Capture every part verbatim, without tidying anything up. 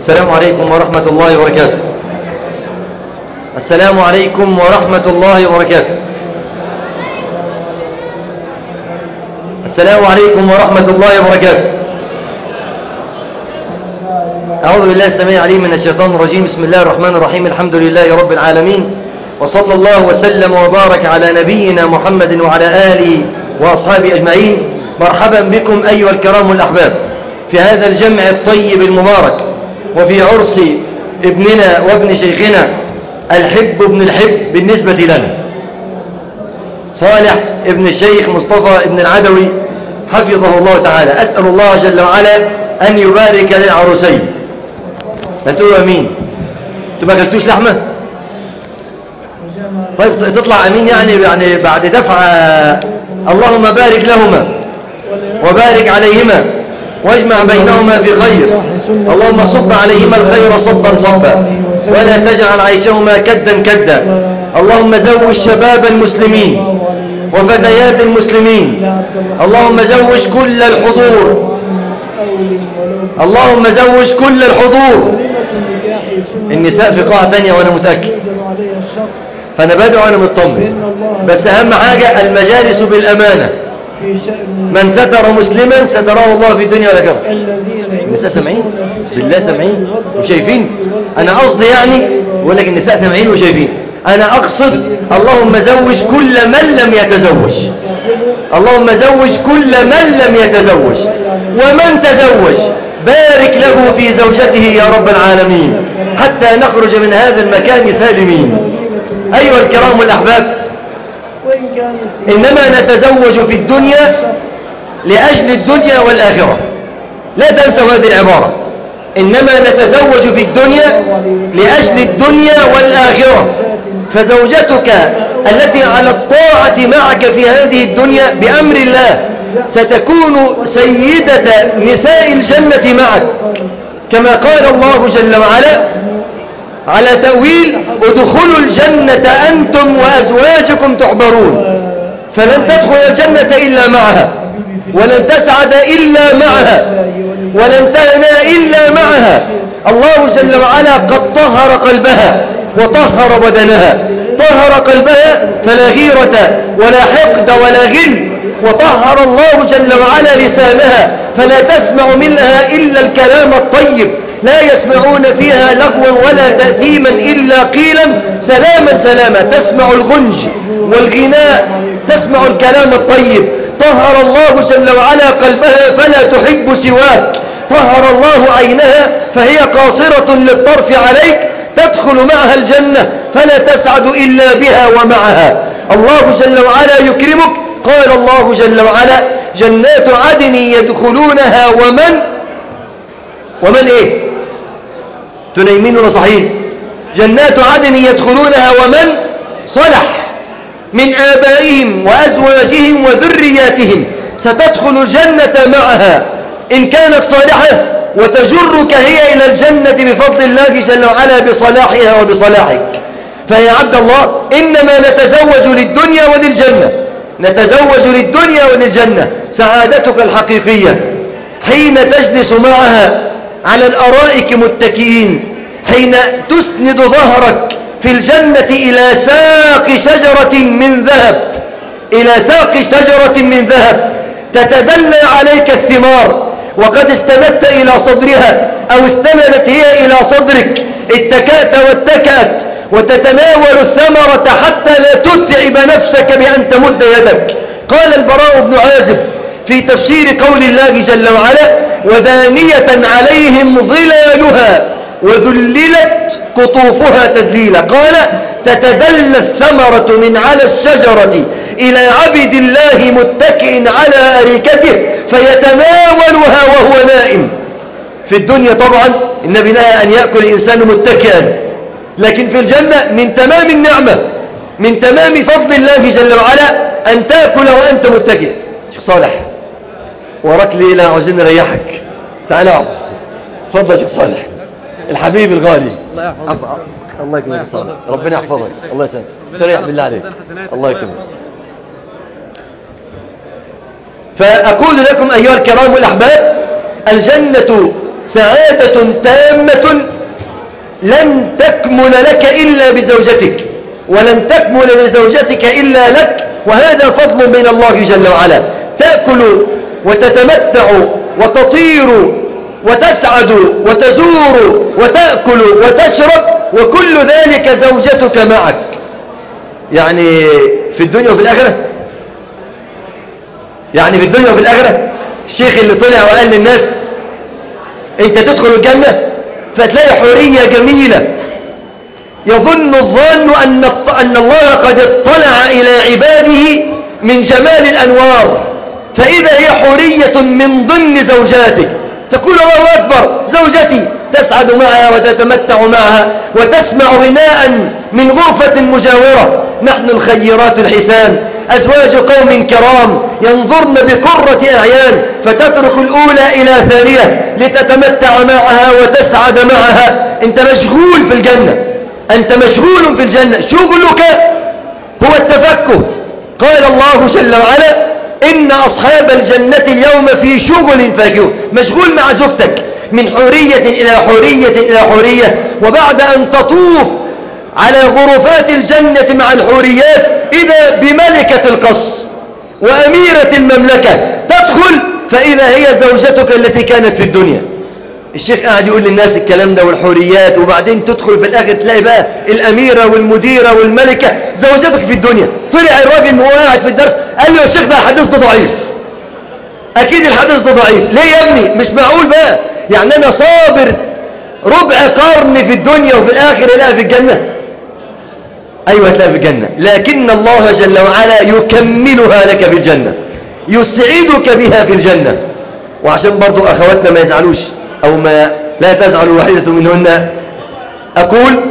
السلام عليكم ورحمة الله وبركاته. السلام عليكم ورحمة الله وبركاته. السلام عليكم ورحمة الله وبركاته. أعوذ بالله السميع العليم من الشيطان الرجيم. بسم الله الرحمن الرحيم. الحمد لله رب العالمين، وصلى الله وسلم وبارك على نبينا محمد وعلى آله وأصحابه أجمعين. مرحبا بكم أيها الكرام الأحباب في هذا الجمع الطيب المبارك، وفي عرس ابننا وابن شيخنا الحب ابن الحب بالنسبة لنا، صالح ابن الشيخ مصطفى ابن العدوي حفظه الله تعالى. أسأل الله جل وعلا أن يبارك للعروسين. هتقولوا أمين؟ أنتوا ما أكلتوش لحمة؟ طيب تطلع أمين يعني يعني بعد دفع. اللهم بارك لهما وبارك عليهما واجمع بينهما بخير. اللهم صب عليهما الخير صبا صبا ولا تجعل عيشهما كدا كدا. اللهم زوج شباب المسلمين وفتيات المسلمين. اللهم زوج كل الحضور. اللهم زوج كل الحضور. النساء في قاعة ثانية وأنا متأكد، فأنا بدعو أنا مطمن، بس أهم حاجة المجالس بالأمانة. من ستر مسلما ستره الله في الدنيا والآخرة. النساء سامعين؟ بالله سامعين وشايفين؟ أنا قصدي يعني بقول لك النساء سامعين وشايفين. أنا أقصد اللهم زوج كل من لم يتزوج. اللهم زوج كل من لم يتزوج، ومن تزوج بارك له في زوجته يا رب العالمين حتى نخرج من هذا المكان سالمين. أيها الكرام الأحباب، إنما نتزوج في الدنيا لأجل الدنيا والآخرة. لا تنسوا هذه العبارة. إنما نتزوج في الدنيا لأجل الدنيا والآخرة. فزوجتك التي على الطاعة معك في هذه الدنيا بأمر الله ستكون سيدة نساء الجنة معك، كما قال الله جل وعلا على تأويل ادخلوا الجنة أنتم وأزواجكم تحبرون. فلن تدخل الجنة إلا معها، ولن تسعد إلا معها، ولن تهنى إلا معها. الله جل وعلا قد طهر قلبها وطهر بدنها. طهر قلبها فلا غيرة ولا حقد ولا غل، وطهر الله جل وعلا لسانها فلا تسمع منها إلا الكلام الطيب. لا يسمعون فيها لغوا ولا تأثيما إلا قيلا سلاما سلاما. تسمع الغنج والغناء، تسمع الكلام الطيب. طهر الله جل وعلا قلبها فلا تحب سواك. طهر الله عينها فهي قاصرة للطرف عليك. تدخل معها الجنة فلا تسعد إلا بها ومعها. الله جل وعلا يكرمك. قال الله جل وعلا جنات عدن يدخلونها ومن ومن ايه تنيمين وصحيح. جنات عدن يدخلونها ومن صلح من آبائهم وأزواجهم وذرياتهم. ستدخل الجنة معها إن كانت صالحة، وتجرك هي إلى الجنة بفضل الله جل وعلا بصلاحها وبصلاحك. فيا عبد الله، إنما نتزوج للدنيا وللجنة. نتزوج للدنيا وللجنة. سعادتك الحقيقية حين تجلس معها على الأرائك متكئين، حين تسند ظهرك في الجنة إلى ساق شجرة من ذهب، إلى ساق شجرة من ذهب تتدلى عليك الثمار، وقد استندت إلى صدرها أو استندت هي إلى صدرك، اتكأت واتكأت وتتناول الثمرة حتى لا تتعب نفسك بأن تمد يدك. قال البراء بن عازب في تفسير قول الله جل وعلا ودانية عليهم ظلالها وذللت قطوفها تذليلا. قال تتدلى الثمرة من على الشجرة إلى عبد الله متكئ على أريكته فيتناولها وهو نائم. في الدنيا طبعا النبي نهى أن يأكل الإنسان متكئا، لكن في الجنة من تمام النعمة، من تمام فضل الله جل وعلا أن تأكل وأنت متكئ. شيخ صالح وراك ليلة عاوزين نريحك، تعال اقعد. اتفضل شيخ صالح الحبيب الغالي. الله يحفظك. الله يكرمك صالح، ربنا يحفظك. الله يسلمك. استريح بالله عليك. الله يكرمك. فأقول لكم أيها الكرام الأحباب، الجنة سعادة تامة لن تكمل لك إلا بزوجتك، ولن تكمل لزوجتك إلا لك، وهذا فضل من الله جل وعلا. تأكل وتتمتع وتطير وتسعد وتزور وتأكل وتشرب، وكل ذلك زوجتك معك. يعني في الدنيا وفي الآخرة، يعني في الدنيا وفي الآخرة. الشيخ اللي طلع وقال للناس انت تدخل الجنة فتلاقي حورية جميلة، يظن الظان أن أن الله قد اطلع إلى عباده من جمال الأنوار، فإذا هي حورية من ضمن زوجاتك، تقول الله أكبر زوجتي، تسعد معها وتتمتع معها وتسمع غناء من غرفة مجاورة. نحن الخيرات الحسان، أزواج قوم كرام ينظرن بقرة أعيان، فتترك الأولى إلى ثانية لتتمتع معها وتسعد معها. أنت مشغول في الجنة، أنت مشغول في الجنة، شغلك هو التفكه. قال الله جل وعلا إن أصحاب الجنة اليوم في شغل فاكهون، مشغول مع زوجتك من حورية إلى حورية إلى حورية. وبعد أن تطوف على غرفات الجنة مع الحوريات إذا بملكة القصر وأميرة المملكة، تدخل فإذا هي زوجتك التي كانت في الدنيا. الشيخ قاعد يقول للناس الكلام ده والحوريات، وبعدين تدخل في الآخر تلاقي بقى الأميرة والمديرة والملكة زوجتك في الدنيا. طلع الراجل وهو قاعد في الدرس قال له يا شيخ ده الحديث ده ضعيف، أكيد الحديث ده ضعيف. ليه يا ابني؟ مش معقول بقى، يعني أنا صابر ربع قرن في الدنيا وفي الآخر لا في الجنة؟ أيوة تلاقي في الجنة، لكن الله جل وعلا يكملها لك في الجنة، يسعدك بها في الجنة. وعشان برضو أخواتنا ما يزعلوش أو ما لا تزعل واحدة منهن، أقول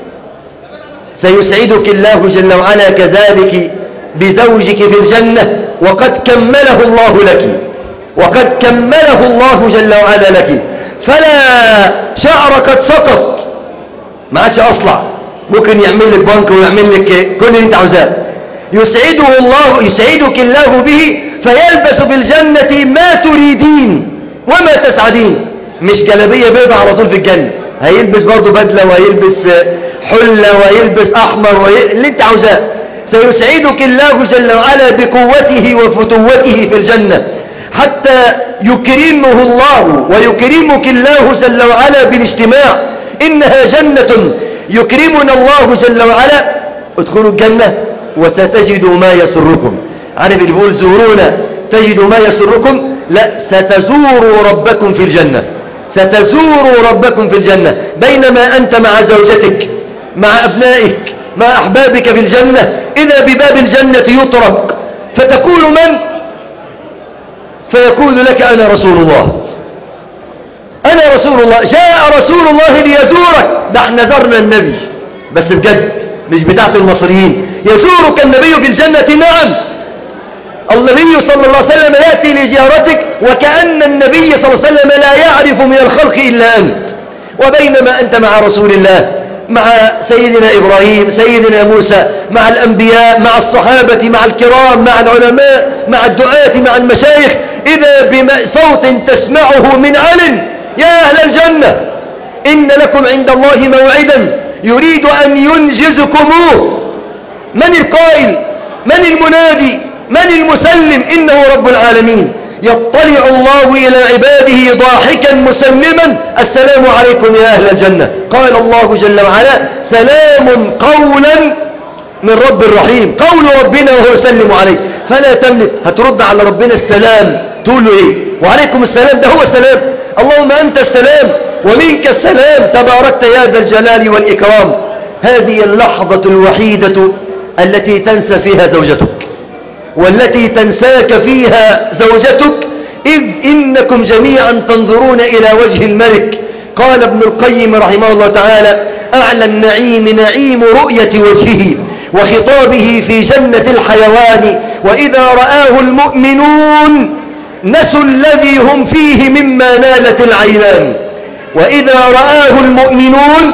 سيسعدك الله جل وعلا كذلك بزوجك في الجنة، وقد كمله الله لك، وقد كمله الله جل وعلا لك. فلا شعر قد سقط، ما عادش أصلع، ممكن يعمل لك بنك ويعمل لك كل اللي انت عاوزاه. يسعده الله، يسعدك الله به، فيلبس بالجنة ما تريدين وما تسعدين. مش جلبية بيضة على طول في الجنة، هيلبس برضو بدلة ويلبس حلة ويلبس أحمر وي... اللي انت عاوزاه. سيسعدك الله جل وعلا بقوته وفتوته في الجنة، حتى يكرمه الله ويكرمك الله جل وعلا بالاجتماع. إنها جنة يكرمنا الله جل وعلا. ادخلوا الجنة وستجدوا ما يسركم. عارف اللي بيقول زورونا تجدوا ما يسركم؟ لا، ستزوروا ربكم في الجنة، ستزوروا ربكم في الجنة. بينما أنت مع زوجتك مع أبنائك مع أحبابك في الجنة، إذا بباب الجنة يطرق فتقول من؟ فيقول لك أنا رسول الله، أنا رسول الله، جاء رسول الله ليزورك. ده احنا زرنا النبي بس بجد، مش بتاعت المصريين. يزورك النبي في الجنة، نعم. النبي صلى الله عليه وسلم يأتي لزيارتك وكأن النبي صلى الله عليه وسلم لا يعرف من الخلق إلا أنت. وبينما أنت مع رسول الله، مع سيدنا إبراهيم، سيدنا موسى، مع الأنبياء، مع الصحابة، مع الكرام، مع العلماء، مع الدعاة، مع المشايخ، إذا بصوت تسمعه من علن: يا أهل الجنة إن لكم عند الله موعدا يريد أن ينجزكموه. من القائل؟ من المنادي؟ من المسلم؟ إنه رب العالمين. يطلع الله إلى عباده ضاحكا مسلما: السلام عليكم يا أهل الجنة. قال الله جل وعلا: سلام قولا من رب الرحيم. قول ربنا وهو يسلم عليك، فلا تملك هترد على ربنا السلام تقول له إيه؟ وعليكم السلام، ده هو السلام. اللهم أنت السلام ومنك السلام، تباركت يا ذا الجلال والإكرام. هذه اللحظة الوحيدة التي تنسى فيها زوجتك، والتي تنساك فيها زوجتك، إذ إنكم جميعا تنظرون إلى وجه الملك. قال ابن القيم رحمه الله تعالى: أعلى النعيم نعيم رؤية وجهه وخطابه في جنة الحيوان، وإذا رآه المؤمنون نسوا الذي هم فيه مما نالت العينان. وإذا رآه المؤمنون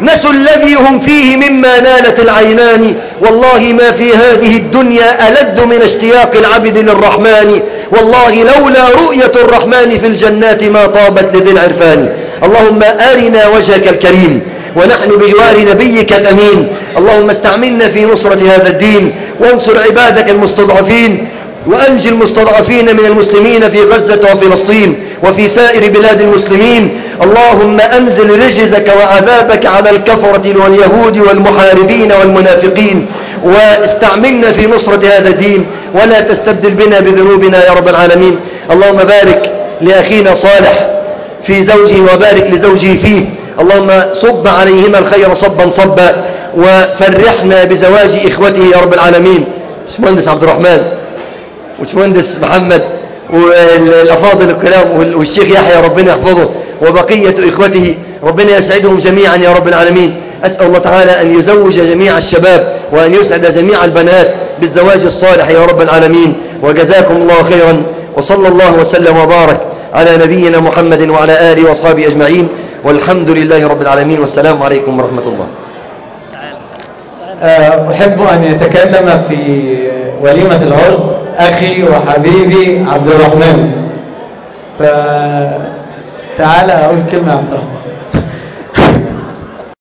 نسوا الذي هم فيه مما نالت العينان. والله ما في هذه الدنيا ألذ من اشتياق العبد للرحمن. والله لولا رؤية الرحمن في الجنات ما طابت لذي العرفان. اللهم أرنا وجهك الكريم ونحن بجوار نبيك الأمين. اللهم استعملنا في نصرة هذا الدين وانصر عبادك المستضعفين وأنجي المستضعفين من المسلمين في غزة وفلسطين وفي سائر بلاد المسلمين. اللهم أنزل رجزك وعذابك على الكفرة واليهود والمحاربين والمنافقين واستعملنا في نصرة هذا الدين ولا تستبدل بنا بذنوبنا يا رب العالمين. اللهم بارك لأخينا صالح في زوجه وبارك لزوجه فيه. اللهم صب عليهما الخير صبا صبا وفرحنا بزواج إخوته يا رب العالمين. باشمهندس عبد الرحمن وباشمهندس محمد والأفاضل الكرام والشيخ يحيى ربنا يحفظه وبقية إخوته ربنا يسعدهم جميعا يا رب العالمين. أسأل الله تعالى أن يزوج جميع الشباب وأن يسعد جميع البنات بالزواج الصالح يا رب العالمين. وجزاكم الله خيرا وصلى الله وسلم وبارك على نبينا محمد وعلى آله وأصحابه أجمعين والحمد لله رب العالمين والسلام عليكم ورحمة الله. أحب أن يتكلم في وليمة العرس أخي وحبيبي عبد الرحمن، فتعال أقول كلمة عبد الرحمن.